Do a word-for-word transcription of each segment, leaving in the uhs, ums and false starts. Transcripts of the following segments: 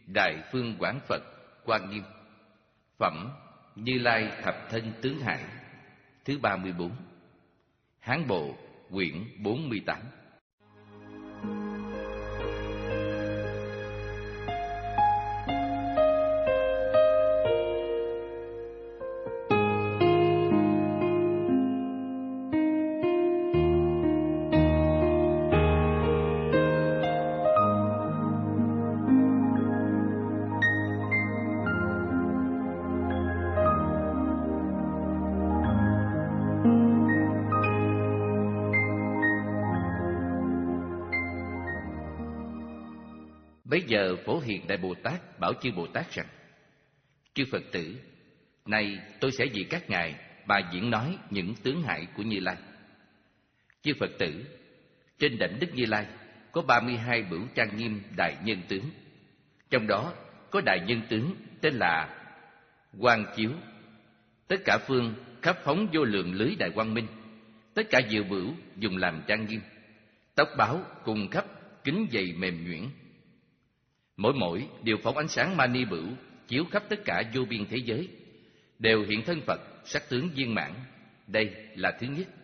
Đại Phương Quảng Phật Quan Nghiêm. Phẩm Như Lai Thập Thân Tướng Hải thứ ba mươi bốn. Hán Bộ quyển bốn mươi tám. Bấy giờ Phổ Hiền Đại Bồ Tát bảo chư Bồ Tát rằng: Chư Phật tử, nay tôi sẽ vì các ngài mà diễn nói những tướng hại của Như Lai. Chư Phật tử, trên đảnh Đức Như Lai có ba mươi hai bửu trang nghiêm đại nhân tướng. Trong đó có đại nhân tướng tên là Quang Chiếu. Tất cả phương khắp phóng vô lượng lưới đại quang minh. Tất cả diệu bửu dùng làm trang nghiêm. Tóc báo cùng khắp kính dày mềm nhuyễn. Mỗi mỗi đều phóng ánh sáng mani bửu chiếu khắp tất cả vô biên thế giới, đều hiện thân Phật sắc tướng viên mãn. Đây là thứ nhất.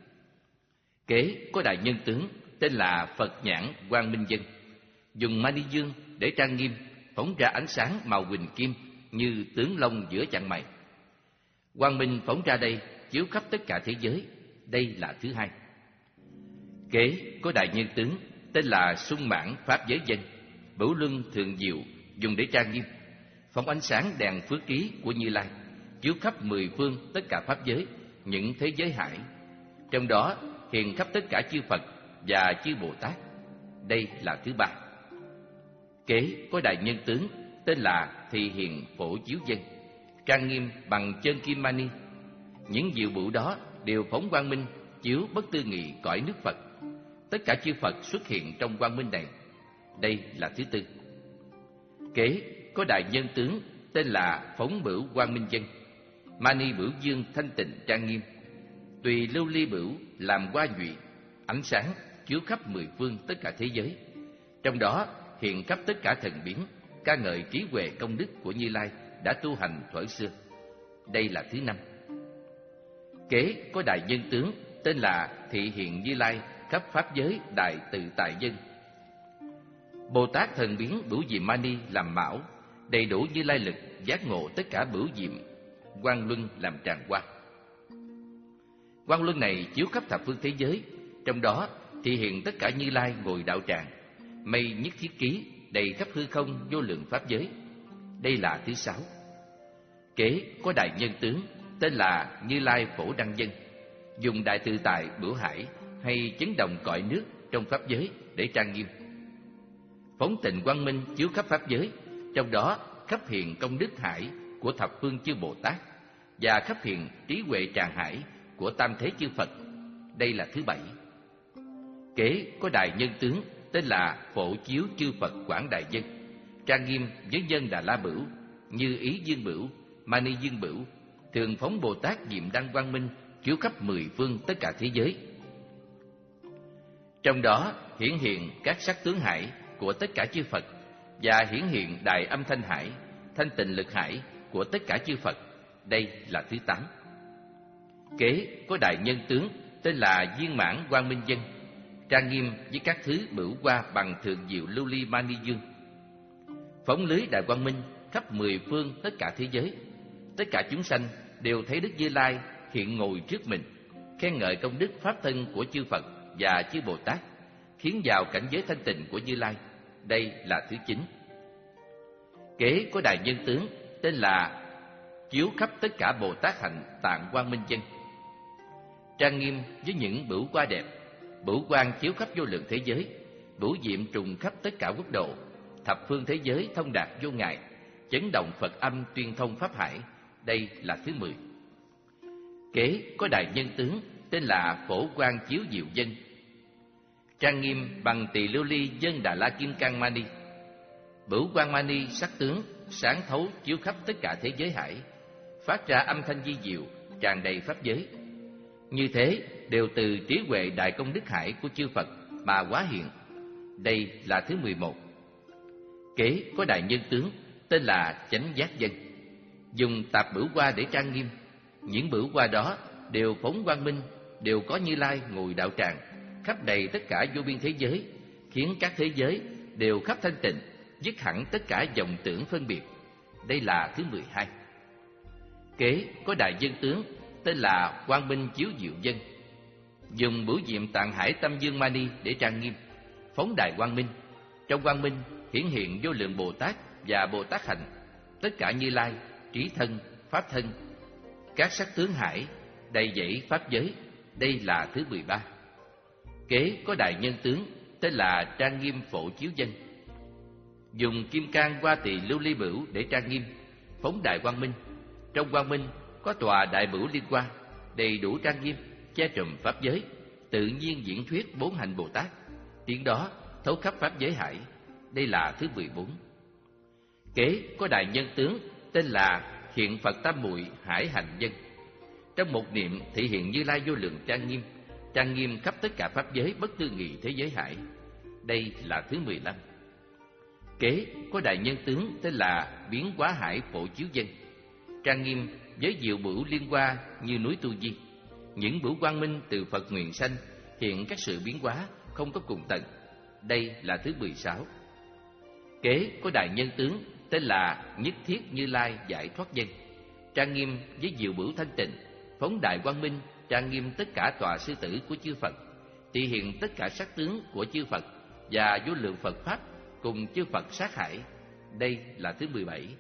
Kế có đại nhân tướng tên là Phật Nhãn Quang Minh Dân, dùng mani dương để trang nghiêm, phóng ra ánh sáng màu huỳnh kim như tướng long giữa chặng mày. Quang minh phóng ra đây chiếu khắp tất cả thế giới. Đây là thứ hai. Kế có đại nhân tướng tên là Sung Mãn Pháp Giới Dân, bửu luân thường diệu dùng để trang nghiêm, phóng ánh sáng đèn phước ký của Như Lai chiếu khắp mười phương tất cả pháp giới, những thế giới hải. Trong đó hiện khắp tất cả chư Phật và chư Bồ Tát. Đây là thứ ba. Kế có đại nhân tướng tên là Thị Hiện Phổ Chiếu Dân, trang nghiêm bằng chân kim mani. Những diệu bửu đó đều phóng quang minh chiếu bất tư nghị cõi nước Phật. Tất cả chư Phật xuất hiện trong quang minh này. Đây là thứ tư. Kế có đại nhân tướng tên là Phóng Bửu Quang Minh Dân, mani bửu dương thanh tịnh trang nghiêm, tùy lưu ly bửu làm hoa nhụy, ánh sáng chiếu khắp mười phương tất cả thế giới. Trong đó hiện khắp tất cả thần biến, ca ngợi trí huệ công đức của Như Lai đã tu hành thuở xưa. Đây là thứ năm. Kế có đại nhân tướng tên là Thị Hiện Như Lai khắp pháp giới đại tự tại dân. Bồ Tát thần biến bửu diệm mani làm mão, đầy đủ Như Lai lực giác ngộ tất cả bửu diệm quang luân làm tràng hoa. Quang luân này chiếu khắp thập phương thế giới. Trong đó thị hiện tất cả Như Lai ngồi đạo tràng, mây nhất thiết ký đầy khắp hư không vô lượng pháp giới. Đây là thứ sáu. Kế có đại nhân tướng tên là Như Lai Phổ Đăng Dân, dùng đại tự tại bửu hải hay chấn động cõi nước trong pháp giới để trang nghiêm, phóng tịnh quang minh chiếu khắp pháp giới. Trong đó khắp hiện công đức hải của thập phương chư Bồ Tát và khắp hiện trí huệ tràng hải của tam thế chư Phật. Đây là thứ bảy. Kế có đại nhân tướng tên là Phổ Chiếu chư Phật Quảng Đại Dân, trang nghiêm với nhân Đà La Bửu, Như Ý Dương Bửu, Mani Dương Bửu, thường phóng Bồ Tát diệm đăng quang minh chiếu khắp mười phương tất cả thế giới. Trong đó hiển hiện các sắc tướng hải của tất cả chư Phật và hiển hiện đại âm thanh hải, thanh tịnh lực hải của tất cả chư Phật. Đây là thứ tám. Kế có đại nhân tướng tên là Viên Mãn Quang Minh Dân, trang nghiêm với các thứ bửu hoa bằng thượng diệu lưu ly mani dương, phóng lưới đại quang minh khắp mười phương tất cả thế giới. Tất cả chúng sanh đều thấy Đức Như Lai hiện ngồi trước mình, khen ngợi công đức pháp thân của chư Phật và chư Bồ Tát, khiến vào cảnh giới thanh tịnh của Như Lai. Đây là thứ chín. Kế có đại nhân tướng tên là Chiếu khắp tất cả Bồ Tát hạnh tạng quang minh dân, trang nghiêm với những bửu hoa đẹp, bửu quang chiếu khắp vô lượng thế giới, bửu diệm trùng khắp tất cả quốc độ, thập phương thế giới thông đạt vô ngại, chấn động Phật âm tuyên thông pháp hải. Đây là thứ mười. Kế có đại nhân tướng tên là Phổ Quang Chiếu Diệu Dân, trang nghiêm bằng tỳ lưu ly dân Đà La Kim Cang Mani, bửu quang mani sắc tướng sáng thấu chiếu khắp tất cả thế giới hải, phát ra âm thanh di diệu tràn đầy pháp giới. Như thế đều từ trí huệ đại công đức hải của chư Phật mà hóa hiện. Đây là thứ mười một. Kế có đại nhân tướng tên là chánh giác dân. Dùng tạp bửu hoa để trang nghiêm. Những bửu hoa đó đều phóng quang minh, đều có Như Lai ngồi đạo tràng, khắp đầy tất cả vô biên thế giới, khiến các thế giới đều khắp thanh tịnh, dứt hẳn tất cả vọng tưởng phân biệt. Đây là thứ mười hai. Kế có đại dân tướng tên là quang minh chiếu diệu dân. Dùng bửu diệm tạng hải tâm dương mani để trang nghiêm, phóng đại quang minh. Trong quang minh hiển hiện vô lượng Bồ Tát và Bồ Tát hạnh, tất cả Như Lai, trí thân, pháp thân, các sắc tướng hải, đầy dẫy pháp giới. Đây là thứ mười ba. Kế có đại nhân tướng tên là trang nghiêm phổ chiếu dân. Dùng kim cang hoa tỳ lưu ly bửu để trang nghiêm, phóng đại quang minh. Trong quang minh có tòa đại bửu liên hoa, đầy đủ trang nghiêm, che trùm pháp giới, tự nhiên diễn thuyết bốn hạnh Bồ Tát, tiếng đó thấu khắp pháp giới hải. Đây là thứ mười bốn. Kế có đại nhân tướng tên là hiện Phật tam muội hải hạnh dân. Trong một niệm thể hiện Như Lai vô lượng trang nghiêm, trang nghiêm khắp tất cả pháp giới bất tư nghị thế giới hải. Đây là thứ mười lăm. Kế có đại nhân tướng tên là biến hóa hải phổ chiếu dân, trang nghiêm với diệu bửu liên hoa như núi Tu Di. Những bửu quang minh từ Phật nguyện sanh, hiện các sự biến hóa không có cùng tận. Đây là thứ mười sáu. Kế có đại nhân tướng tên là nhất thiết Như Lai giải thoát dân, trang nghiêm với diệu bửu thanh tịnh, phóng đại quang minh, trang nghiêm tất cả tòa sư tử của chư Phật, thể hiện tất cả sắc tướng của chư Phật và vô lượng Phật pháp cùng chư Phật sát hải. Đây là thứ mười bảy.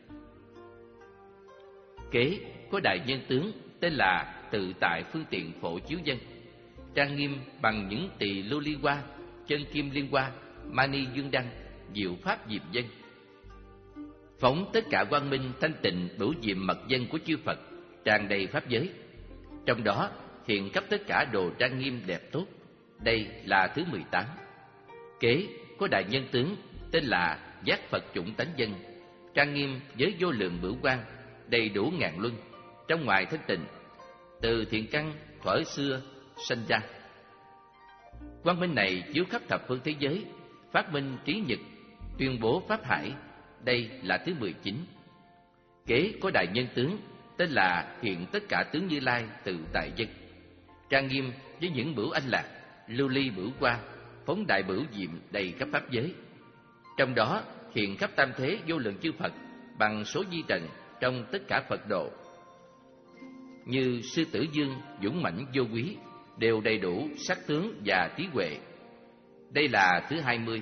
Kế có đại nhân tướng tên là tự tại phương tiện phổ chiếu dân, trang nghiêm bằng những tỳ lưu ly hoa, chân kim liên hoa, mani dương đăng, diệu pháp diệm dân, phóng tất cả quang minh thanh tịnh bửu diệm mật dân của chư Phật, tràn đầy pháp giới. Trong đó hiện khắp tất cả đồ trang nghiêm đẹp tốt. Đây là thứ mười tám. Kế có đại nhân tướng tên là giác Phật chủng tánh dân, trang nghiêm với vô lượng bửu quang, đầy đủ ngàn luân, trong ngoài thanh tịnh, từ thiện căn thuở xưa sanh ra. Quang minh này chiếu khắp thập phương thế giới, phát minh trí nhật, tuyên bố pháp hải. Đây là thứ mười chín. Kế có đại nhân tướng tên là hiện tất cả tướng Như Lai tự tại dân, trang nghiêm với những bửu anh lạc, lưu ly bửu hoa, phóng đại bửu diệm đầy khắp pháp giới. Trong đó hiện khắp tam thế vô lượng chư Phật bằng số di trần trong tất cả Phật độ, như sư tử dương dũng mãnh vô quý, đều đầy đủ sắc tướng và trí huệ. Đây là thứ hai mươi.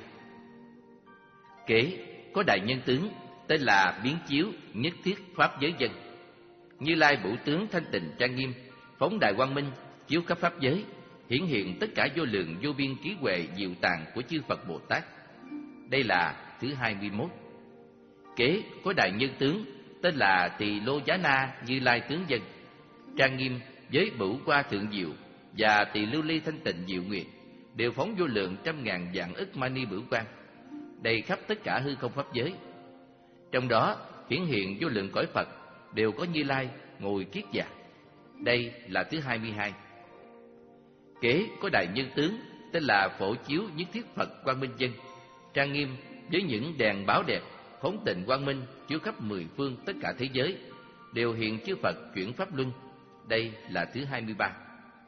Kế có đại nhân tướng tên là biến chiếu nhất thiết pháp giới dân, Như Lai bửu tướng thanh tịnh trang nghiêm, phóng đại quang minh, chiếu khắp pháp giới, hiển hiện tất cả vô lượng vô biên trí huệ diệu tàng của chư Phật Bồ Tát. Đây là thứ hai mươi mốt. Kế có đại nhân tướng tên là Tỳ Lô Giá Na Như Lai tướng dân, trang nghiêm với bửu hoa thượng diệu và tỳ lưu ly thanh tịnh diệu nguyệt, đều phóng vô lượng trăm ngàn vạn ức mani bửu quang, đầy khắp tất cả hư không pháp giới. Trong đó hiển hiện vô lượng cõi Phật, đều có Như Lai ngồi kiết già. Đây là thứ hai mươi hai. Kế có đại nhân tướng tên là Phổ Chiếu Nhất Thiết Phật Quang Minh Dân, trang nghiêm với những đèn báo đẹp, phóng tịnh quang minh chiếu khắp mười phương tất cả thế giới, đều hiện chư Phật chuyển pháp luân. Đây là thứ hai mươi ba.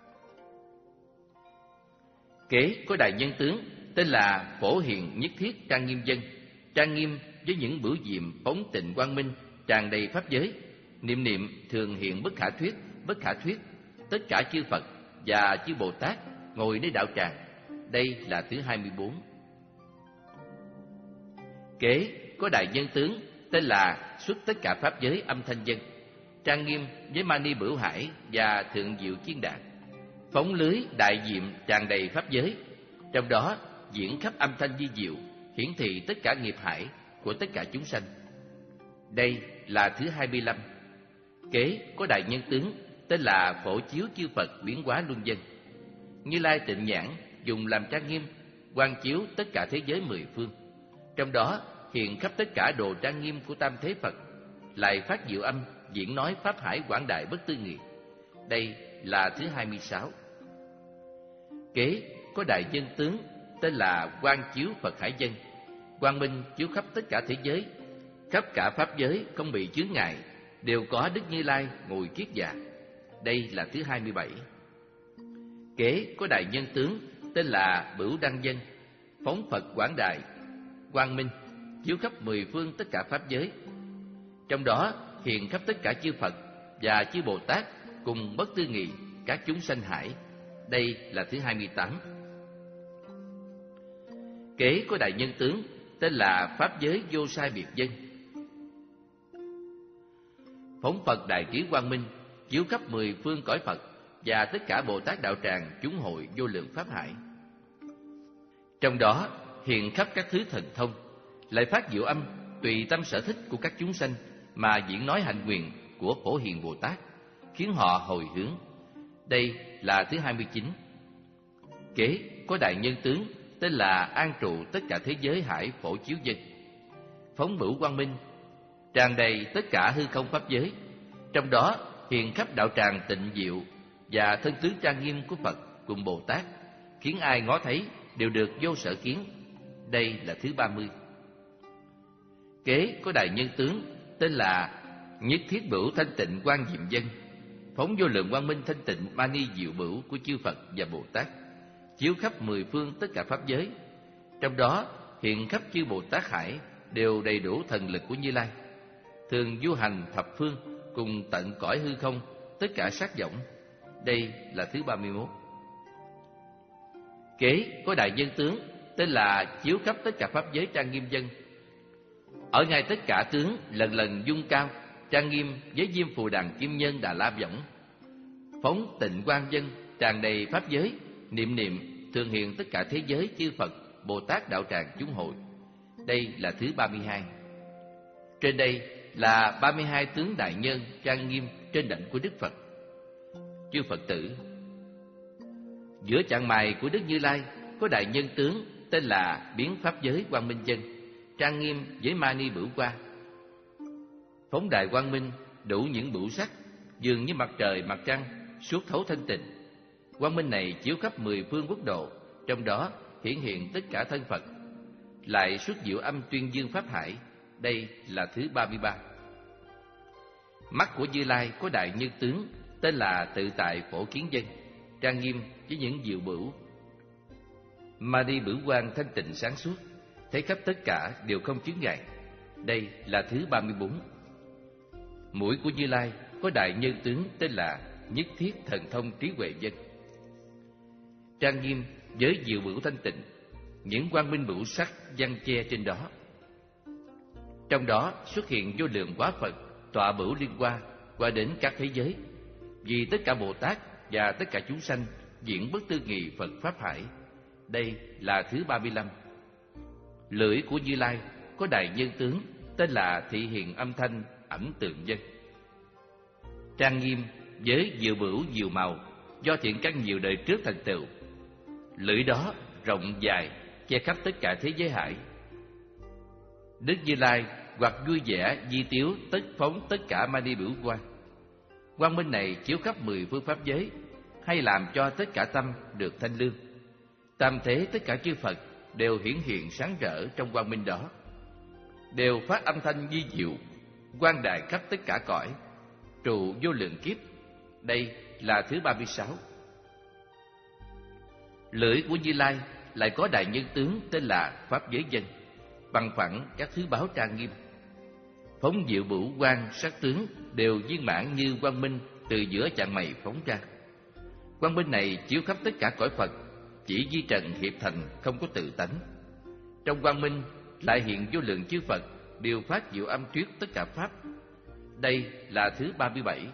Kế có đại nhân tướng tên là Phổ Hiền Nhất Thiết Trang Nghiêm Dân, trang nghiêm với những bửu diệm phóng tịnh quang minh tràn đầy pháp giới, niệm niệm thường hiện bất khả thuyết, bất khả thuyết, tất cả chư Phật và chư Bồ Tát ngồi nơi đạo tràng. Đây là thứ hai mươi bốn. Kế có đại nhân tướng tên là Xuất Tất Cả Pháp Giới Âm Thanh Dân, trang nghiêm với mani bửu hải và thượng diệu chiên đàn, phóng lưới đại diệm tràn đầy pháp giới. Trong đó diễn khắp âm thanh di diệu, hiển thị tất cả nghiệp hải của tất cả chúng sanh. Đây là thứ hai mươi lăm. Kế có đại nhân tướng tên là Phổ Chiếu Chư Phật Biến Hóa Luân Dân, Như Lai tịnh nhãn dùng làm trang nghiêm, quang chiếu tất cả thế giới mười phương. Trong đó hiện khắp tất cả đồ trang nghiêm của tam thế Phật, lại phát diệu âm diễn nói pháp hải quảng đại bất tư nghị. Đây là thứ hai mươi sáu. Kế có đại nhân tướng tên là Quang Chiếu Phật Hải Dân, quang minh chiếu khắp tất cả thế giới, khắp cả pháp giới không bị chướng ngại, đều có Đức Như Lai ngồi kiết dạ. Đây là thứ hai mươi bảy. Kế có đại nhân tướng tên là Bửu Đăng Dân, phóng Phật quảng đại, quang minh, chiếu khắp mười phương tất cả pháp giới. Trong đó hiện khắp tất cả chư Phật và chư Bồ Tát cùng bất tư nghị các chúng sanh hải. Đây là thứ hai mươi tám. Kế có đại nhân tướng tên là Pháp Giới Vô Sai Biệt Dân, phóng Phật đại trí quang minh, chiếu khắp mười phương cõi Phật và tất cả Bồ Tát đạo tràng chúng hội vô lượng pháp hải. Trong đó hiện khắp các thứ thần thông, lại phát diệu âm tùy tâm sở thích của các chúng sanh mà diễn nói hạnh nguyện của Phổ Hiền Bồ Tát, khiến họ hồi hướng. Đây là thứ hai mươi chín. Kế có đại nhân tướng tên là An trụ tất cả thế giới hải phổ chiếu dân, phóng Bửu quang minh, tràn đầy tất cả hư không pháp giới. Trong đó hiện khắp đạo tràng tịnh diệu và thân tướng trang nghiêm của Phật cùng Bồ Tát, khiến ai ngó thấy đều được vô sở kiến. Đây là thứ ba mươi. Kế có đại nhân tướng tên là Nhất Thiết Bửu Thanh Tịnh Quang Diệm Dân, phóng vô lượng quang minh thanh tịnh mani diệu bửu của chư Phật và Bồ Tát, chiếu khắp mười phương tất cả pháp giới. Trong đó hiện khắp chư Bồ Tát hải đều đầy đủ thần lực của Như Lai, thường du hành thập phương cùng tận cõi hư không tất cả sát võng. Đây là thứ ba mươi mốt. Kế có đại nhân tướng tên là chiếu khắp tất cả pháp giới trang nghiêm dân, ở ngay tất cả tướng lần lần dung cao trang nghiêm với diêm phù đàn kim nhân đà la võng, phóng tịnh quang dân, tràn đầy pháp giới, niệm niệm thường hiện tất cả thế giới chư Phật Bồ Tát đạo tràng chúng hội. Đây là thứ ba mươi hai. Trên đây là ba mươi hai tướng đại nhân trang nghiêm trên đảnh của Đức Phật. Chư Phật tử, giữa chạng mày của Đức Như Lai có đại nhân tướng tên là Biến Pháp Giới Quang Minh Dân, trang nghiêm với mani bửu qua, phóng đại quang minh đủ những bửu sắc, dường như mặt trời mặt trăng, suốt thấu thanh tịnh. Quang minh này chiếu khắp mười phương quốc độ, trong đó hiển hiện tất cả thân Phật, lại xuất diệu âm tuyên dương pháp hải. Đây là thứ ba mươi ba. Mắt của Như Lai có đại nhân tướng tên là Tự Tại Phổ Kiến Dân, trang nghiêm với những diệu bửu mani bửu quang thanh tịnh sáng suốt, thấy khắp tất cả đều không chướng ngại. Đây là thứ ba mươi bốn. Mũi của Như Lai có đại nhân tướng tên là Nhất Thiết Thần Thông Trí Huệ Dân, trang nghiêm với diệu bửu thanh tịnh, những quang minh bửu sắc giăng che trên đó. Trong đó xuất hiện vô lượng quá Phật tọa bửu liên hoa qua đến các thế giới, vì tất cả Bồ Tát và tất cả chúng sanh diễn bất tư nghị Phật pháp hải. Đây là thứ ba mươi lăm. Lưỡi của Như Lai có đại nhân tướng tên là Thị Hiện Âm Thanh Ẩm Tượng Dân, trang nghiêm với diệu bửu diệu màu do thiện căn nhiều đời trước thành tựu. Lưỡi đó rộng dài che khắp tất cả thế giới hải. Đức Như Lai hoặc vui vẻ di tiếu tất phóng tất cả mani bửu quang. Quang minh này chiếu khắp mười phương pháp giới, hay làm cho tất cả tâm được thanh lương. Tam thế tất cả chư Phật đều hiển hiện sáng rỡ trong quang minh đó, đều phát âm thanh di diệu, quang đại khắp tất cả cõi, trụ vô lượng kiếp. Đây là thứ ba mươi sáu. Lưỡi của Như Lai lại có đại nhân tướng tên là Pháp Giới Dân, bằng phẳng các thứ báo trang nghiêm, phóng diệu bửu quang sắc tướng đều viên mãn như quang minh từ giữa chạng mày phóng ra. Quang minh này chiếu khắp tất cả cõi Phật, chỉ di trần hiệp thành không có tự tánh. Trong quang minh lại hiện vô lượng chư Phật đều phát diệu âm thuyết tất cả pháp. Đây là thứ ba mươi bảy.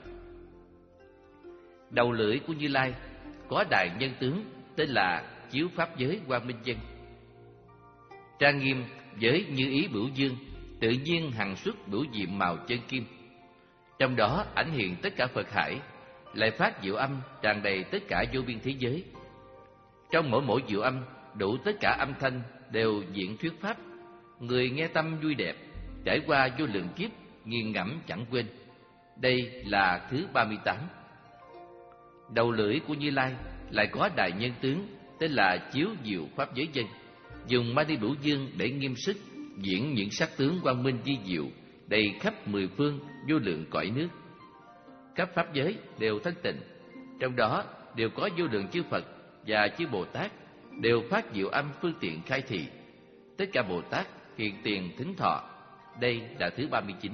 Đầu lưỡi của Như Lai có đại nhân tướng tên là Chiếu Pháp Giới Quang Minh Dân, trang nghiêm với như ý bửu dương, tự nhiên hằng xuất bửu diệm màu chân kim. Trong đó ảnh hiện tất cả Phật hải, lại phát diệu âm tràn đầy tất cả vô biên thế giới. Trong mỗi mỗi diệu âm đủ tất cả âm thanh đều diễn thuyết pháp, người nghe tâm vui đẹp, trải qua vô lượng kiếp nghiền ngẫm chẳng quên. Đây là thứ ba mươi tám. Đầu lưỡi của Như Lai lại có đại nhân tướng tên là Chiếu Diệu Pháp Giới Dân, dùng mani bửu dương để nghiêm sức diễn những sắc tướng quang minh di diệu đầy khắp mười phương vô lượng cõi nước. Các pháp giới đều thanh tịnh, trong đó đều có vô lượng chư Phật và chư Bồ Tát đều phát diệu âm phương tiện khai thị. Tất cả Bồ Tát hiện tiền thính thọ. Đây là thứ ba mươi chín.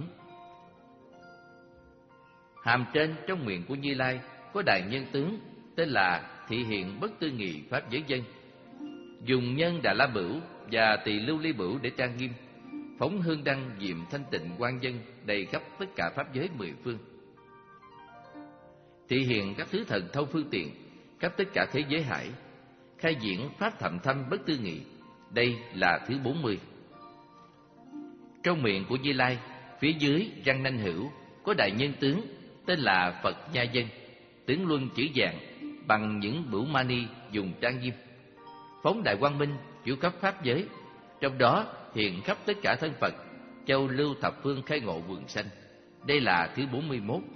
Hàm trên trong miệng của Như Lai có đại nhân tướng tên là thị hiện bất tư nghị pháp giới dân, dùng nhân Đà La Bửu và tỳ lưu ly bửu để trang nghiêm, phóng hương đăng diệm thanh tịnh quang dân đầy khắp tất cả pháp giới mười phương. Thị hiện các thứ thần thông phương tiện khắp tất cả thế giới hải, khai diễn pháp thậm thâm bất tư nghị. Đây là thứ bốn mươi. Trong miệng của Như Lai, phía dưới răng nanh hữu có đại nhân tướng tên là Phật Nha Dân, tướng luân chữ vàng bằng những bửu mani dùng trang nghiêm, phóng đại quang minh chiếu khắp pháp giới, trong đó hiện khắp tất cả thân Phật, châu lưu thập phương khai ngộ vườn sanh. Đây là thứ bốn mươi mốt.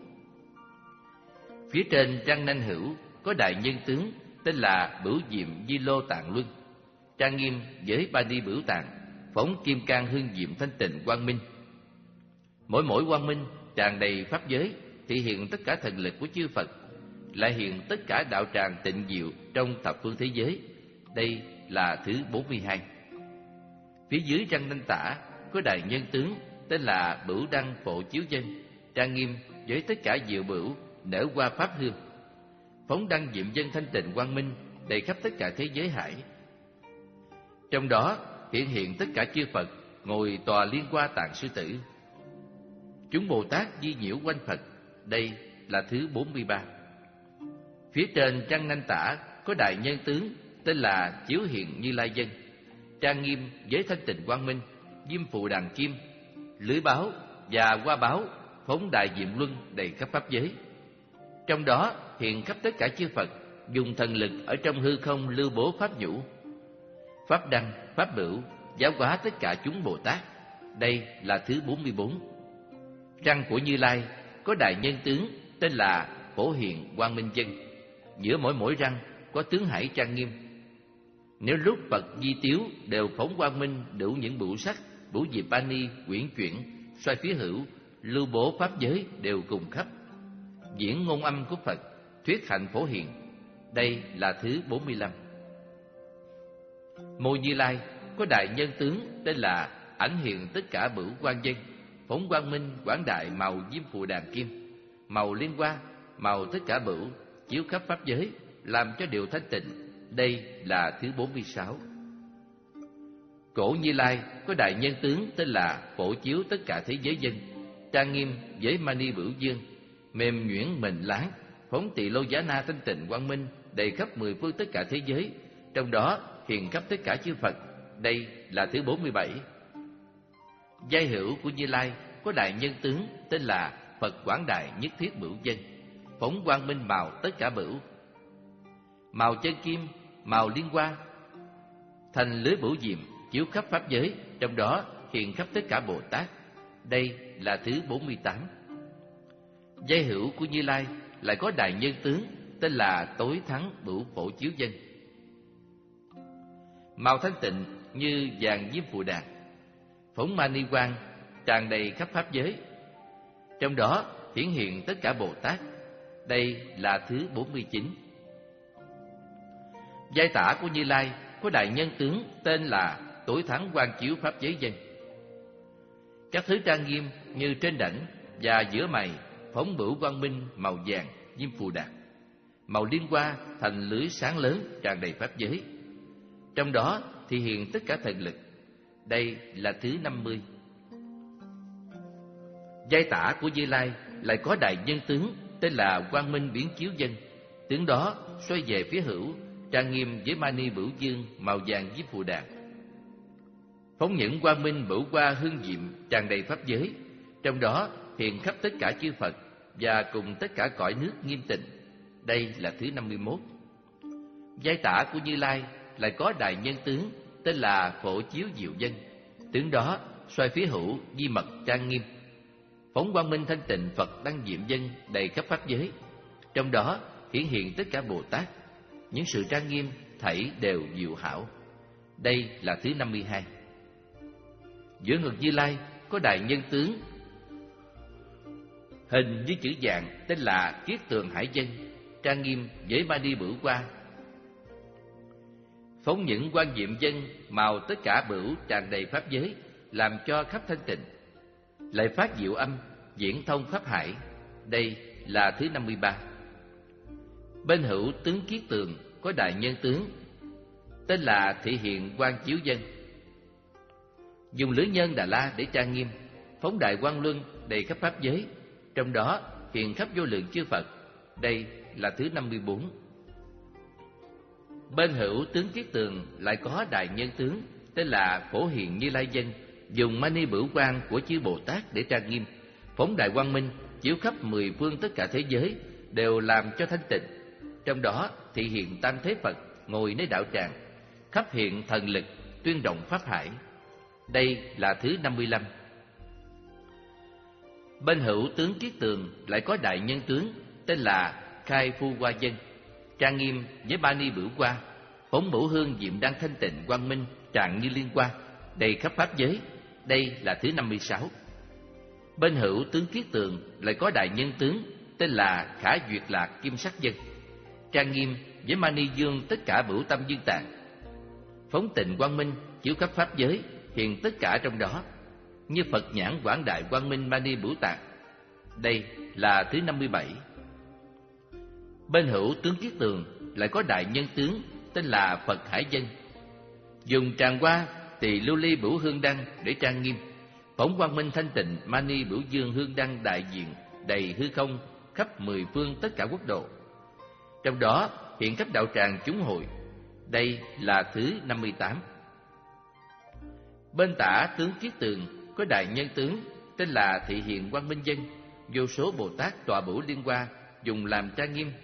Phía trên răng nanh hữu có đại nhân tướng tên là Bửu Diệm Di Lô Tạng Luân, trang nghiêm với ba đi bửu tạng, phóng kim cang hương diệm thanh tịnh quang minh. Mỗi mỗi quang minh tràn đầy pháp giới, thể hiện tất cả thần lực của chư Phật, lại hiện tất cả đạo tràng tịnh diệu trong thập phương thế giới. Đây là thứ bốn mươi hai. Phía dưới răng nanh tả có đại nhân tướng tên là Bửu Đăng Phổ Chiếu Dân, trang nghiêm với tất cả diệu bửu nở qua pháp hương, phóng đăng diệm dân thanh tịnh quang minh đầy khắp tất cả thế giới hải. Trong đó hiện hiện tất cả chư Phật ngồi tòa liên hoa tạng sư tử, chúng Bồ Tát di nhiễu quanh Phật. Đây là thứ bốn mươi ba. Phía trên răng nanh tả có đại nhân tướng tên là Chiếu Hiện Như Lai Dân, trang nghiêm với thanh tịnh quang minh, diêm phù đàn kim, lưới báo và hoa báo, phóng đại diệm luân đầy khắp pháp giới. Trong đó hiện khắp tất cả chư Phật dùng thần lực ở trong hư không lưu bố pháp nhũ, pháp đăng, pháp bửu, giáo hóa tất cả chúng Bồ Tát. Đây là thứ bốn mươi bốn. Răng của Như Lai có đại nhân tướng tên là Phổ Hiện Quang Minh Dân, giữa mỗi mỗi răng có tướng hải trang nghiêm. Nếu lúc Phật di tiếu đều phóng quang minh đủ những bửu sắc, bửu diệp ani quyển chuyển, xoay phía hữu, lưu bố pháp giới đều cùng khắp, diễn ngôn âm của Phật, thuyết hạnh phổ hiện. Đây là thứ bốn mươi lăm. Mô Như Lai có đại nhân tướng tên là ảnh hiện tất cả bửu quang dân, phóng quang minh quảng đại màu diêm phù đàn kim, màu liên hoa, màu tất cả bửu, chiếu khắp pháp giới, làm cho điều thanh tịnh. Đây là thứ bốn mươi sáu. Cổ Như Lai có đại nhân tướng tên là phổ chiếu tất cả thế giới dân, trang nghiêm với mani bửu dương, mềm nhuyễn mềm láng, phóng tỳ lô giá na thanh tịnh quang minh đầy khắp mười phương tất cả thế giới, trong đó hiện khắp tất cả chư Phật. Đây là thứ bốn mươi bảy. Giai hữu của Như Lai có đại nhân tướng tên là Phật quảng đại nhất thiết bửu dân, phóng quang minh màu tất cả bửu, màu chân kim, màu liên hoa, thành lưới bửu diệm chiếu khắp pháp giới, trong đó hiện khắp tất cả Bồ Tát. Đây là thứ bốn mươi tám. Giai hữu của Như Lai lại có đại nhân tướng tên là Tối Thắng Bửu Phổ Chiếu Dân, màu thanh tịnh như vàng diêm phù đàn, phóng mani quang tràn đầy khắp pháp giới, trong đó hiển hiện tất cả Bồ Tát. Đây là thứ bốn mươi chín. Giai tả của Như Lai có đại nhân tướng tên là Tối Thắng Quang Chiếu Pháp Giới Dân, các thứ trang nghiêm như trên đảnh và giữa mày, phóng bửu quang minh màu vàng diêm phù đàn, màu liên hoa thành lưới sáng lớn tràn đầy pháp giới, trong đó thì hiện tất cả thần lực. Đây là thứ năm mươi. Giai tả của Như Lai lại có đại nhân tướng tên là Quang Minh Biến Chiếu Dân, tướng đó xoay về phía hữu, trang nghiêm với mani bửu dương màu vàng diêm phù đàn, phóng những quang minh bửu hoa hương diệm tràn đầy pháp giới, trong đó hiện khắp tất cả chư Phật và cùng tất cả cõi nước nghiêm tịnh. Đây là thứ năm mươi mốt. Giai tả của Như Lai lại có đại nhân tướng tên là Phổ Chiếu Diệu Dân, tướng đó xoay phía hữu di mật trang nghiêm, phóng quang minh thanh tịnh Phật đăng diệm dân đầy khắp pháp giới, trong đó hiển hiện tất cả Bồ Tát, những sự trang nghiêm thảy đều diệu hảo. Đây là thứ năm mươi hai. Giữa ngực Như Lai có đại nhân tướng hình như chữ vàng tên là Kiết Tường Hải Dân, trang nghiêm với mani bửu hoa. Phóng những quan diệm dân màu tất cả bửu tràn đầy pháp giới, làm cho khắp thanh tịnh. Lại phát diệu âm, diễn thông pháp hải. Đây là thứ năm mươi ba. Bên hữu tướng Kiết Tường có đại nhân tướng, tên là Thị Hiện Quang Chiếu Dân. Dùng lưỡi nhân Đà La để trang nghiêm, phóng đại quang luân đầy khắp pháp giới, trong đó hiện khắp vô lượng chư Phật. Đây là thứ năm mươi bốn. Bên hữu tướng Kiết Tường lại có đại nhân tướng, tên là Phổ Hiện Như Lai Dân. Dùng mani bửu quang của chư Bồ Tát để trang nghiêm, phóng đại quang minh chiếu khắp mười phương tất cả thế giới, đều làm cho thanh tịnh. Trong đó thị hiện tam thế Phật ngồi nơi đạo tràng, khắp hiện thần lực tuyên động pháp hải. Đây là thứ năm mươi lăm. Bên hữu tướng Kiết Tường lại có đại nhân tướng, tên là Khai Phu Hoa Dân, trang nghiêm với mani bửu hoa, phóng bổ hương diệm đăng thanh tịnh quang minh tràn như liên hoa, đầy khắp pháp giới. Đây là thứ năm mươi sáu. Bên hữu tướng Kiết Tường lại có đại nhân tướng, tên là Khả Duyệt Lạc Kim Sắc Dân, trang nghiêm với mani dương tất cả bửu tâm dương tạng, phóng tịnh quang minh chiếu khắp pháp giới, hiện tất cả trong đó, như Phật nhãn quảng đại quang minh mani bửu tạng. Đây là thứ năm mươi bảy. Bên hữu tướng Kiết Tường lại có đại nhân tướng, tên là Phật Hải Dân. Dùng tràng hoa tỳ lưu ly bửu hương đăng để trang nghiêm, phóng quang minh thanh tịnh mani bửu dương hương đăng đại diện đầy hư không khắp mười phương tất cả quốc độ, trong đó hiện khắp đạo tràng chúng hội. Đây là thứ năm mươi tám. Bên tả tướng Kiết Tường có đại nhân tướng, tên là Thị Hiện Quang Minh Dân. Vô số Bồ Tát tọa bửu liên hoa dùng làm trang nghiêm,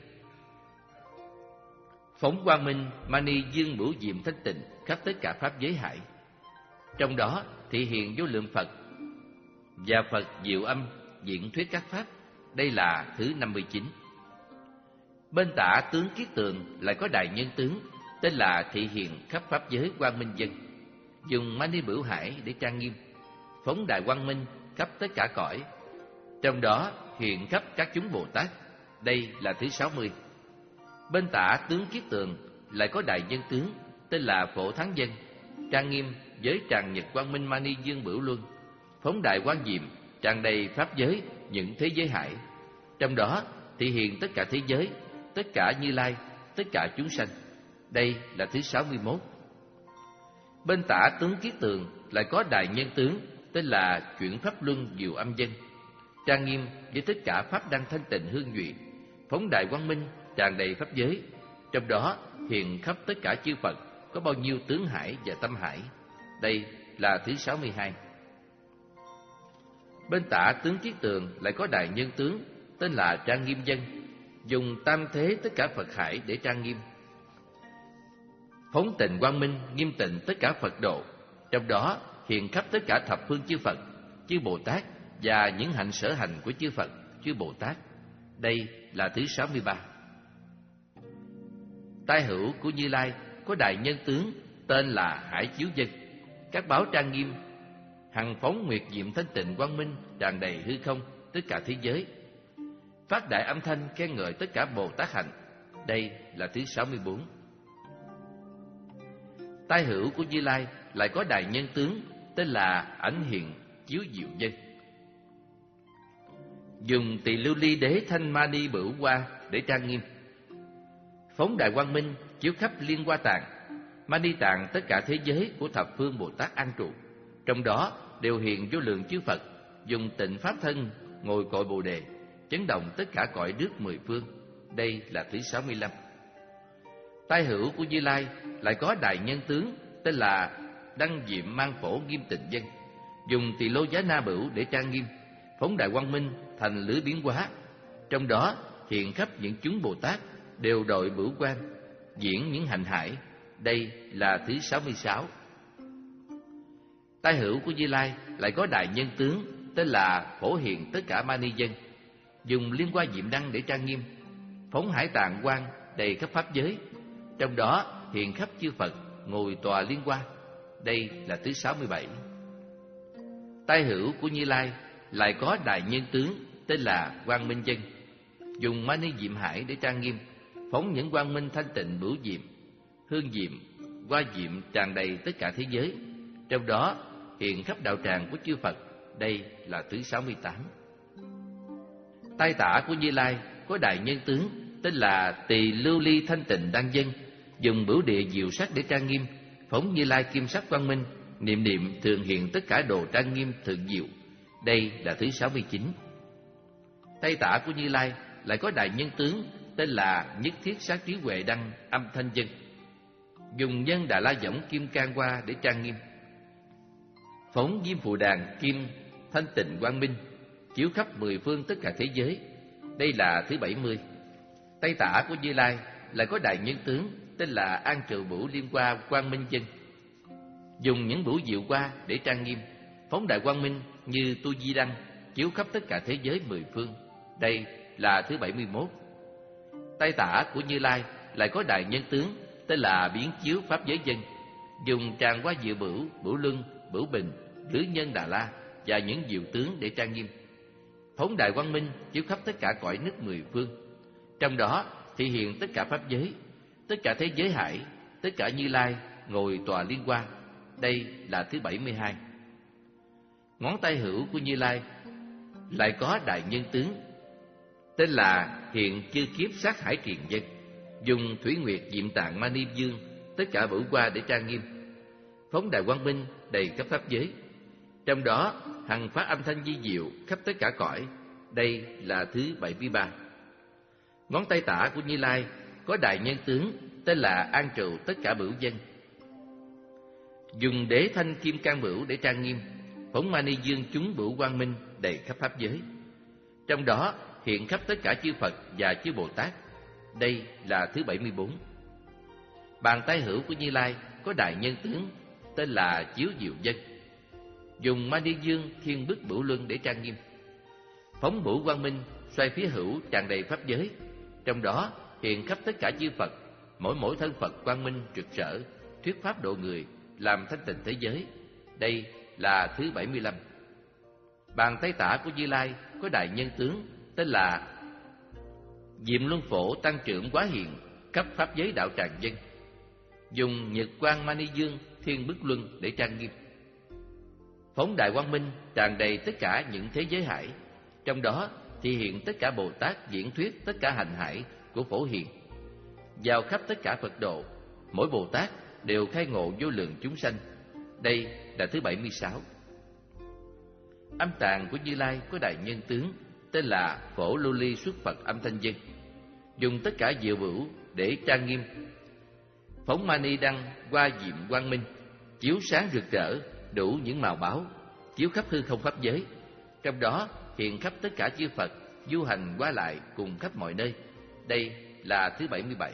phóng quang minh mani dương bửu diệm thanh tịnh khắp tất cả pháp giới hải. Trong đó thị hiện vô lượng Phật và Phật diệu âm diễn thuyết các pháp. Đây là thứ năm mươi chín. Bên tả tướng Kiết Tường lại có đại nhân tướng, tên là Thị Hiện khắp pháp giới quang minh dân. Dùng mani bửu hải để trang nghiêm, phóng đại quang minh khắp tất cả cõi, trong đó hiện khắp các chúng Bồ Tát. Đây là thứ sáu mươi. Bên tả tướng Kiết Tường lại có đại nhân tướng, tên là Phổ Thắng Dân, trang nghiêm với tràng nhật quang minh mani dương bửu luân, phóng đại quang diệm tràn đầy pháp giới những thế giới hải, trong đó thị hiện tất cả thế giới, tất cả Như Lai, tất cả chúng sanh. Đây là thứ sáu mươi mốt. Bên tả tướng Kiết Tường lại có đại nhân tướng, tên là Chuyển Pháp Luân Diệu Âm Dân, trang nghiêm với tất cả pháp đăng thanh tịnh hương nhụy, phóng đại quang minh tràn đầy pháp giới, trong đó hiện khắp tất cả chư Phật có bao nhiêu tướng hải và tâm hải. Đây là thứ sáu mươi hai. Bên tả tướng Kiết Tường lại có đại nhân tướng, tên là Trang Nghiêm Dân, dùng tam thế tất cả Phật hải để trang nghiêm, phóng tịnh quang minh nghiêm tịnh tất cả Phật độ, trong đó hiện khắp tất cả thập phương chư Phật, chư Bồ Tát và những hạnh sở hành của chư Phật, chư Bồ Tát. Đây là thứ sáu mươi ba. Tai hữu của Như Lai có đại nhân tướng, tên là Hải Chiếu Dân, các báo trang nghiêm, hằng phóng nguyệt diệm thanh tịnh quang minh tràn đầy hư không tất cả thế giới, phát đại âm thanh khen ngợi tất cả Bồ Tát hạnh. Đây là thứ sáu mươi bốn. Tai hữu của Như Lai lại có đại nhân tướng, tên là Ảnh Hiện Chiếu Diệu Dân, dùng tỳ lưu ly đế thanh mani bửu hoa để trang nghiêm, phóng đại quang minh chiếu khắp liên hoa tạng, mani tạng tất cả thế giới của thập phương Bồ Tát an trụ, trong đó đều hiện vô lượng chư Phật, dùng tịnh pháp thân ngồi cội Bồ đề, chấn động tất cả cõi nước mười phương. Đây là thứ sáu mươi lăm. Tai hữu của Như Lai lại có đại nhân tướng, tên là Đăng Diệm Mang Phổ Nghiêm Tịnh Dân, dùng tỳ lô giá na bửu để trang nghiêm, phóng đại quang minh thành lưới biến hóa, trong đó hiện khắp những chúng Bồ Tát đều đội bửu quan, diễn những hạnh hải. Đây là thứ sáu mươi sáu. Tai hữu của Như Lai lại có đại nhân tướng, tên là Phổ Hiện tất cả mani dân, dùng liên hoa diệm đăng để trang nghiêm, phóng hải tạng quang đầy khắp pháp giới, trong đó hiện khắp chư Phật ngồi tòa liên hoa. Đây là thứ sáu mươi bảy. Tai hữu của Như Lai lại có đại nhân tướng, tên là Quang Minh Dân. Dùng mani diệm hải để trang nghiêm, phóng những quang minh thanh tịnh bửu diệm, hương diệm, hoa diệm tràn đầy tất cả thế giới, trong đó hiện khắp đạo tràng của chư Phật. Đây là thứ sáu mươi tám. Tai tả của Như Lai có đại nhân tướng tên là Tỳ Lưu Ly thanh tịnh đăng dân. Dùng bửu địa diệu sắc để trang nghiêm, phóng Như Lai kim sắc quang minh, niệm niệm thường hiện tất cả đồ trang nghiêm thượng diệu. Đây là thứ sáu mươi chín. Tai tả của Như Lai lại có đại nhân tướng tên là Nhất Thiết Sát Trí Huệ Đăng âm thanh dân. Dùng nhân Đà La võng kim can hoa để trang nghiêm, phóng diêm phù đàn kim thanh tịnh quang minh, chiếu khắp mười phương tất cả thế giới. Đây là thứ bảy mươi. Tai tả của Như Lai lại có đại nhân tướng tên là An Trừ Bửu Liên Hoa Quang Minh Dân. Dùng những bửu diệu hoa để trang nghiêm, phóng đại quang minh như tu di đăng, chiếu khắp tất cả thế giới mười phương. Đây là thứ bảy mươi mốt. Tai tả của Như Lai lại có đại nhân tướng tên là Biến Chiếu Pháp Giới Dân. Dùng tràng hoa diệu bửu, bửu luân, bửu bình, lưới nhân Đà La và những diệu tướng để trang nghiêm, phóng đại quang minh chiếu khắp tất cả cõi nước mười phương. Trong đó thị hiện tất cả pháp giới, tất cả thế giới hải, tất cả Như Lai ngồi tòa liên hoa. Đây là thứ bảy mươi hai. Ngón tay hữu của Như Lai lại có đại nhân tướng tên là Hiện Chư Kiếp Sát Hải Triền Dân. Dùng thủy nguyệt diệm tạng mani dương, tất cả bửu hoa để trang nghiêm, phóng đại quang minh đầy khắp pháp giới. Trong đó hằng phát âm thanh di diệu khắp tất cả cõi. Đây là thứ bảy mươi ba. Ngón tay tả của Như Lai có đại nhân tướng tên là An Trụ tất cả bửu dân. Dùng đế thanh kim can bửu để trang nghiêm, phóng mani dương chúng bửu quang minh đầy khắp pháp giới. Trong đó hiện khắp tất cả chư Phật và chư Bồ Tát. Đây là thứ bảy mươi bốn. Bàn tay hữu của Như Lai có đại nhân tướng tên là Chiếu Diệu Dân. Dùng mani dương thiên bức bửu luân để trang nghiêm, phóng bửu quang minh xoay phía hữu tràn đầy pháp giới. Trong đó hiện khắp tất cả chư Phật, mỗi mỗi thân Phật quang minh rực rỡ, thuyết pháp độ người, làm thanh tịnh thế giới. Đây là thứ bảy mươi lăm. Bàn tay tả của Như Lai có đại nhân tướng tên là Diệm Luân Phổ tăng trưởng quá hiện khắp pháp giới đạo tràng dân. Dùng nhật quang mani dương thiên bức luân để trang nghiêm, phóng đại quang minh tràn đầy tất cả những thế giới hải. Trong đó thì hiện tất cả Bồ Tát diễn thuyết tất cả hành hải của Phổ Hiền, vào khắp tất cả Phật độ, mỗi Bồ Tát đều khai ngộ vô lượng chúng sanh. Đây là thứ bảy mươi sáu. Âm tạng của Như Lai có đại nhân tướng tên là Phổ Lưu Ly Xuất Phật âm thanh dân. Dùng tất cả diệu bửu để trang nghiêm, phóng mani đăng hoa diệm quang minh, chiếu sáng rực rỡ đủ những màu báo, chiếu khắp hư không pháp giới. Trong đó hiện khắp tất cả chư Phật du hành qua lại cùng khắp mọi nơi. Đây là thứ bảy mươi bảy.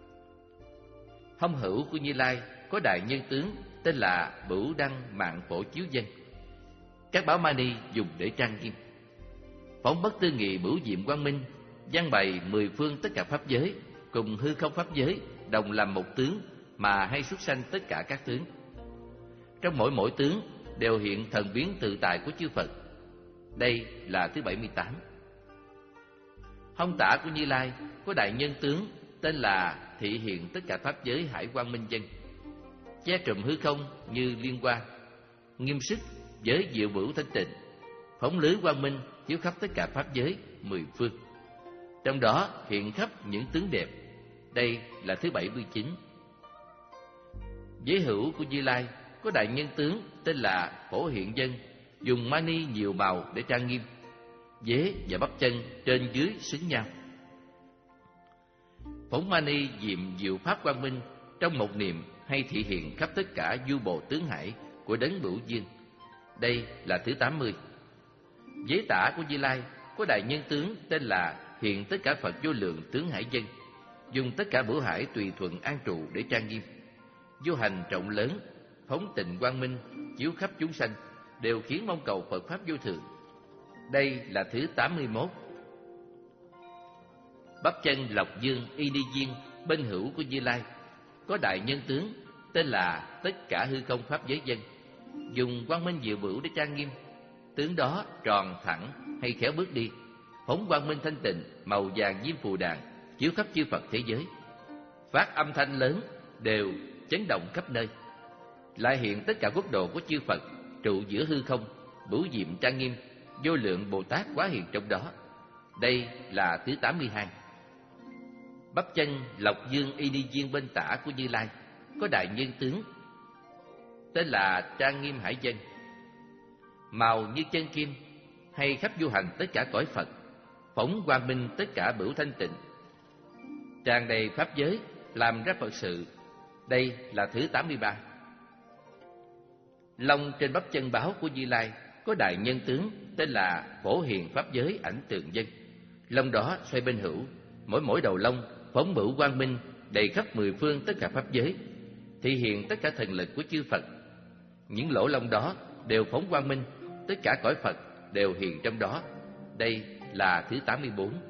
Hông hữu của Như Lai có đại nhân tướng tên là Bửu Đăng Mạng Phổ Chiếu Dân. Các bảo mani dùng để trang nghiêm, phóng bất tư nghị bửu diệm quang minh, giăng bày mười phương tất cả pháp giới, cùng hư không pháp giới đồng làm một tướng mà hay xuất sanh tất cả các tướng. Trong mỗi mỗi tướng đều hiện thần biến tự tại của chư Phật. Đây là thứ bảy mươi tám. Hông tả của Như Lai có đại nhân tướng tên là Thị hiện tất cả pháp giới hải quang minh dân. Che trùm hư không như liên hoa, nghiêm sức với diệu bửu thanh tịnh, phóng lưới quang minh chiếu khắp tất cả pháp giới mười phương. Trong đó hiện khắp những tướng đẹp. Đây là thứ bảy mươi chín. Giới hữu của Như Lai có đại nhân tướng tên là Phổ Hiện Dân. Dùng mani nhiều màu để trang nghiêm, vế và bắp chân trên dưới xứng nhau, phóng mani diệm diệu pháp quang minh trong một niệm hay thị hiện khắp tất cả du bồ tướng hải của đấng Bửu Duyên. Đây là thứ tám mươi. Vế tả của Như Lai có đại nhân tướng tên là Hiện tất cả Phật vô lượng tướng hải dân. Dùng tất cả bửu hải tùy thuận an trụ để trang nghiêm, vô hành rộng lớn, phóng tịnh quang minh chiếu khắp chúng sanh, đều khiến mong cầu Phật pháp vô thượng. Đây là thứ tám mươi mốt. Bắp chân Lộc Dương Y Ni Viên bên hữu của Như Lai có đại nhân tướng tên là tất cả hư không pháp giới dân. Dùng quang minh diệu bửu để trang nghiêm, tướng đó tròn thẳng hay khéo bước đi, phóng quang minh thanh tịnh màu vàng diêm phù đàn chiếu khắp chư Phật thế giới, phát âm thanh lớn đều chấn động khắp nơi. Lại hiện tất cả quốc độ của chư Phật trụ giữa hư không, bửu diệm trang nghiêm, vô lượng Bồ Tát quá hiện trong đó. Đây là thứ tám mươi hai. Bắp chân Lộc Dương y ni viên bên tả của Như Lai có đại nhân tướng tên là Trang Nghiêm Hải Dân, màu như chân kim, hay khắp du hành tất cả cõi Phật, phóng quang minh tất cả bửu thanh tịnh, tràn đầy pháp giới, làm ra Phật sự. Đây là thứ tám mươi ba. Lông trên bắp chân báo của Như Lai có đại nhân tướng tên là Phổ Hiền Pháp Giới Ảnh Tường Dân. Lông đó xoay bên hữu, mỗi mỗi đầu lông phóng bửu quang minh đầy khắp mười phương tất cả pháp giới, thị hiện tất cả thần lực của chư Phật. Những lỗ lông đó đều phóng quang minh, tất cả cõi Phật đều hiện trong đó. Đây là thứ tám mươi bốn.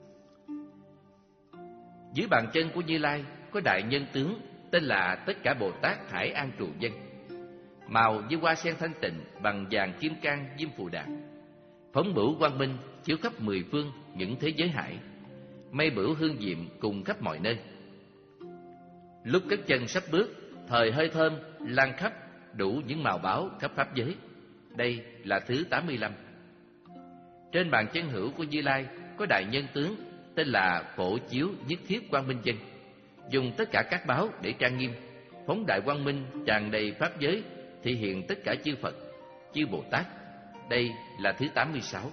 Dưới bàn chân của Như Lai có đại nhân tướng tên là tất cả Bồ Tát Hải An Trụ Dân, màu như hoa sen thanh tịnh bằng vàng kim cang diêm phù đàn, phóng bửu quang minh chiếu khắp mười phương những thế giới hải, mây bửu hương diệm cùng khắp mọi nơi. Lúc cất chân sắp bước, thời hơi thơm lan khắp đủ những màu báo khắp pháp giới. Đây là thứ tám mươi lăm. Trên bàn chân hữu của Như Lai có đại nhân tướng tên là Phổ Chiếu Nhất Thiết Quang Minh Dân, dùng tất cả các báo để trang nghiêm, phóng đại quang minh tràn đầy pháp giới, thị hiện tất cả chư Phật, chư Bồ Tát. Đây là thứ tám mươi sáu.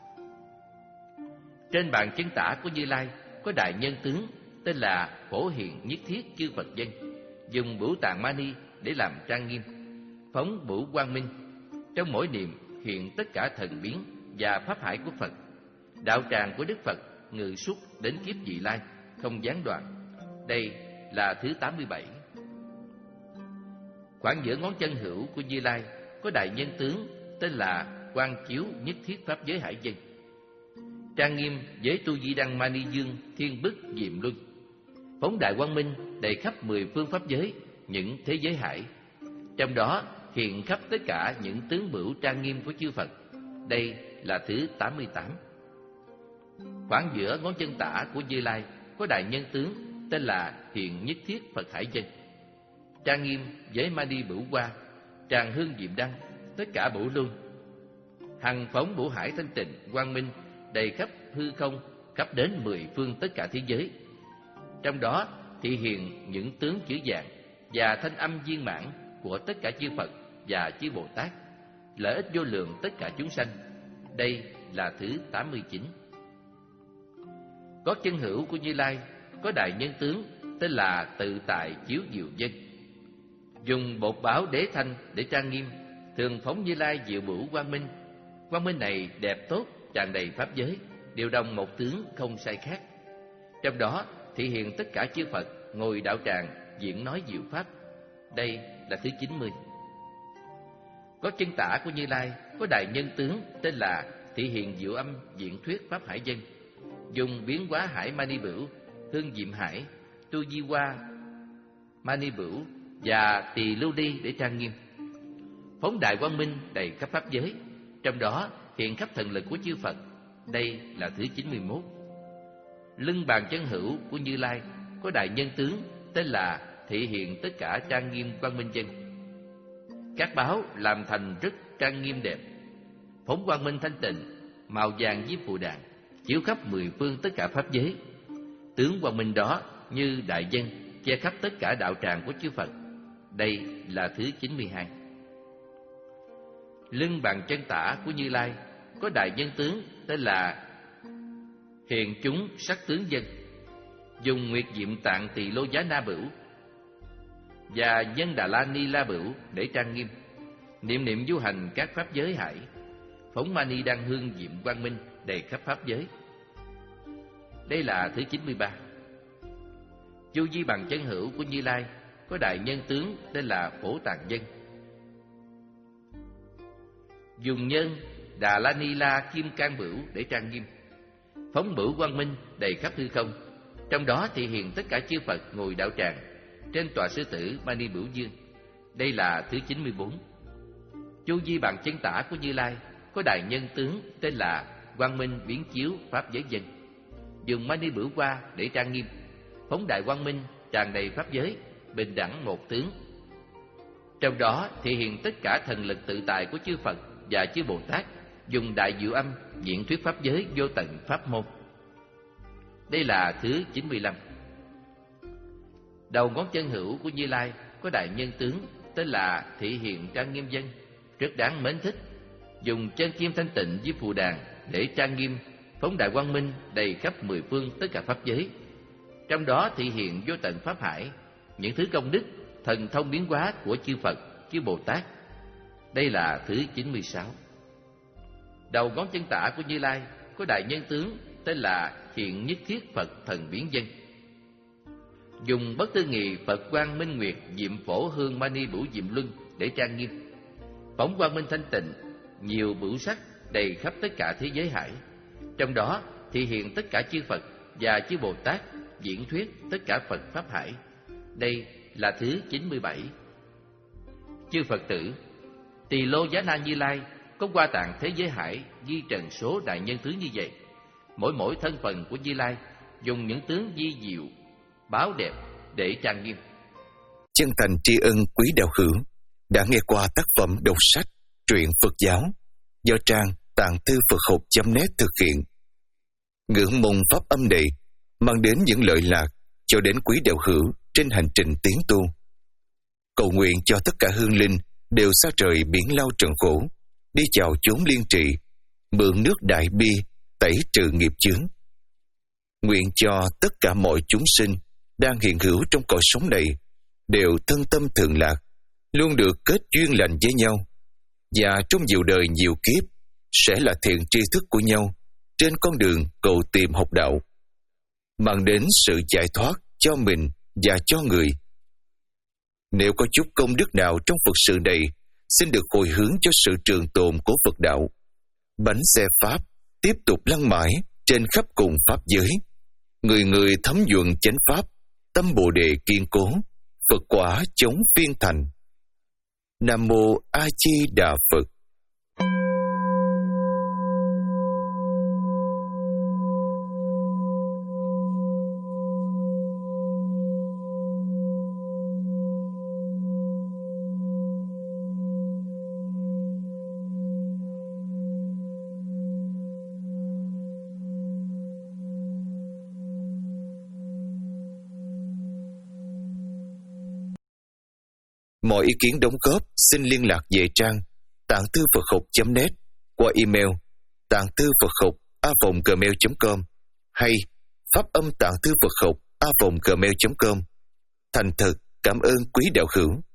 Trên bàn chân tả của Như Lai có đại nhân tướng tên là Phổ Hiền Nhất Thiết Chư Phật Dân, dùng bửu tạng mani để làm trang nghiêm, phóng bửu quang minh, trong mỗi niệm hiện tất cả thần biến và pháp hải của Phật. Đạo tràng của Đức Phật ngự suốt đến kiếp vị lai, không gián đoạn. Đây là thứ tám mươi bảy. Khoảng giữa ngón chân hữu của Như Lai có đại nhân tướng tên là Quang Chiếu Nhất Thiết Pháp Giới Hải Dân, trang nghiêm với tu di đăng mani dương thiên bức diệm luân, phóng đại quang minh đầy khắp mười phương pháp giới những thế giới hải, trong đó hiện khắp tất cả những tướng bửu trang nghiêm của chư Phật. Đây là thứ tám mươi tám. Khoảng giữa ngón chân tả của Như Lai có đại nhân tướng tên là Hiện Nhất Thiết Phật Hải Dân, trang nghiêm với mani bửu hoa, tràn hương diệm đăng tất cả bửu luân, hằng phóng bửu hải thanh tịnh quang minh đầy khắp hư không, khắp đến mười phương tất cả thế giới. Trong đó thị hiện những tướng chữ vàng và thanh âm viên mãn của tất cả chư Phật và chư Bồ Tát, lợi ích vô lượng tất cả chúng sanh. Đây là thứ tám mươi chín. Gót chân hữu của Như Lai có đại nhân tướng tên là Tự Tại Chiếu Diệu Dân, dùng bột báo đế thanh để trang nghiêm, thường phóng Như Lai diệu bửu quang minh. Quang minh này đẹp tốt, tràn đầy pháp giới, đều đồng một tướng không sai khác. Trong đó thị hiện tất cả chư Phật ngồi đạo tràng diễn nói diệu pháp. Đây là thứ chín mươi. Có chân tả của Như Lai có đại nhân tướng tên là Thị Hiện Diệu Âm Diễn Thuyết Pháp Hải Dân, dùng biến hóa hải mani bửu, hương diệm hải, tu di hoa mani bửu và tỳ lưu ly để trang nghiêm, phóng đại quang minh đầy khắp pháp giới, trong đó hiện khắp thần lực của chư Phật. Đây là thứ chín mươi mốt. Lưng bàn chân hữu của Như Lai có đại nhân tướng tên là Thị Hiện Tất Cả Trang Nghiêm Quang Minh Dân, các báo làm thành rất trang nghiêm đẹp, phóng quang minh thanh tịnh màu vàng diêm phù đàn chiếu khắp mười phương tất cả pháp giới. Tướng quang minh đó như đại dân che khắp tất cả đạo tràng của chư Phật. Đây là thứ chín mươi hai. Lưng bàn chân tả của Như Lai có đại nhân tướng tên là Hiện Chúng Sắc Tướng Dân, dùng nguyệt diệm tạng tỳ lô giá na bửu và nhân đà la ni la bửu để trang nghiêm, niệm niệm du hành các pháp giới hải, phóng mani đăng hương diệm quang minh đầy khắp pháp giới. Đây là thứ chín mươi ba. Chu di bàn chân hữu của Như Lai có đại nhân tướng tên là Phổ Tạng Dân, dùng nhân đà la ni la kim cang bửu để trang nghiêm, phóng bửu quang minh đầy khắp hư không, trong đó thị hiện tất cả chư Phật ngồi đạo tràng trên tọa sư tử mani bửu dương. Đây là thứ chín mươi bốn. Chu di bàn chân tả của Như Lai có đại nhân tướng tên là quang minh biến chiếu pháp giới dân. Dùng mani bửu hoa để trang nghiêm, phóng đại quang minh tràn đầy pháp giới, bình đẳng một tướng. Trong đó thể hiện tất cả thần lực tự tại của chư Phật và chư Bồ Tát, dùng đại diệu âm diễn thuyết pháp giới vô tận pháp môn. Đây là thứ chín mươi lăm. Đầu ngón chân hữu của Như Lai có đại nhân tướng tên là thể hiện trang nghiêm dân, rất đáng mến thích. Dùng chân kim thanh tịnh với phù đàn để trang nghiêm, phóng đại quang minh đầy khắp mười phương tất cả pháp giới. Trong đó thể hiện vô tận pháp hải, những thứ công đức, thần thông biến hóa của chư Phật, chư Bồ Tát. Đây là thứ chín mươi sáu. Đầu ngón chân tả của Như Lai có đại nhân tướng tên là hiện nhất thiết Phật thần biến dân. Dùng bất tư nghị Phật quang minh nguyệt diệm phổ hương mani bửu diệm luân để trang nghiêm, phóng quang minh thanh tịnh, nhiều bửu sắc đầy khắp tất cả thế giới hải. Trong đó thể hiện tất cả chư Phật và chư Bồ Tát diễn thuyết tất cả Phật pháp hải. Đây là thứ chín mươi bảy. Chư Phật tử, Tỳ Lô Giá Na Như Lai có qua tạng thế giới hải di trần số đại nhân tướng như vậy. Mỗi mỗi thân phần của Như Lai dùng những tướng di diệu, báo đẹp để trang nghiêm. Chân thành tri ân quý đạo hữu đã nghe qua tác phẩm đọc sách truyện Phật giáo do trang tạng thư Phật học chấm net thực hiện. Ngưỡng mong pháp âm này mang đến những lợi lạc cho đến quý đạo hữu trên hành trình tiến tu. Cầu nguyện cho tất cả hương linh đều xa trời biển lao trần khổ, đi chào chốn liên trị, mượn nước đại bi tẩy trừ nghiệp chướng. Nguyện cho tất cả mọi chúng sinh đang hiện hữu trong cõi sống này đều thân tâm thường lạc, luôn được kết duyên lành với nhau, và trong nhiều đời nhiều kiếp sẽ là thiện tri thức của nhau trên con đường cầu tìm học đạo, mang đến sự giải thoát cho mình và cho người. Nếu có chút công đức nào trong Phật sự này, xin được hồi hướng cho sự trường tồn của Phật đạo. Bánh xe Pháp tiếp tục lăn mãi trên khắp cùng Pháp giới. Người người thấm nhuận chánh Pháp, tâm Bồ Đề kiên cố, Phật quả chống phiên thành. Nam Mô A Di Đà Phật. Mọi ý kiến đóng góp xin liên lạc về trang tạng thư Phật học chấm net qua email tạng thư Phật học a vòng gmail chấm com hay pháp âm tạng thư Phật học a vòng gmail chấm com. Thành thật cảm ơn quý đạo hữu.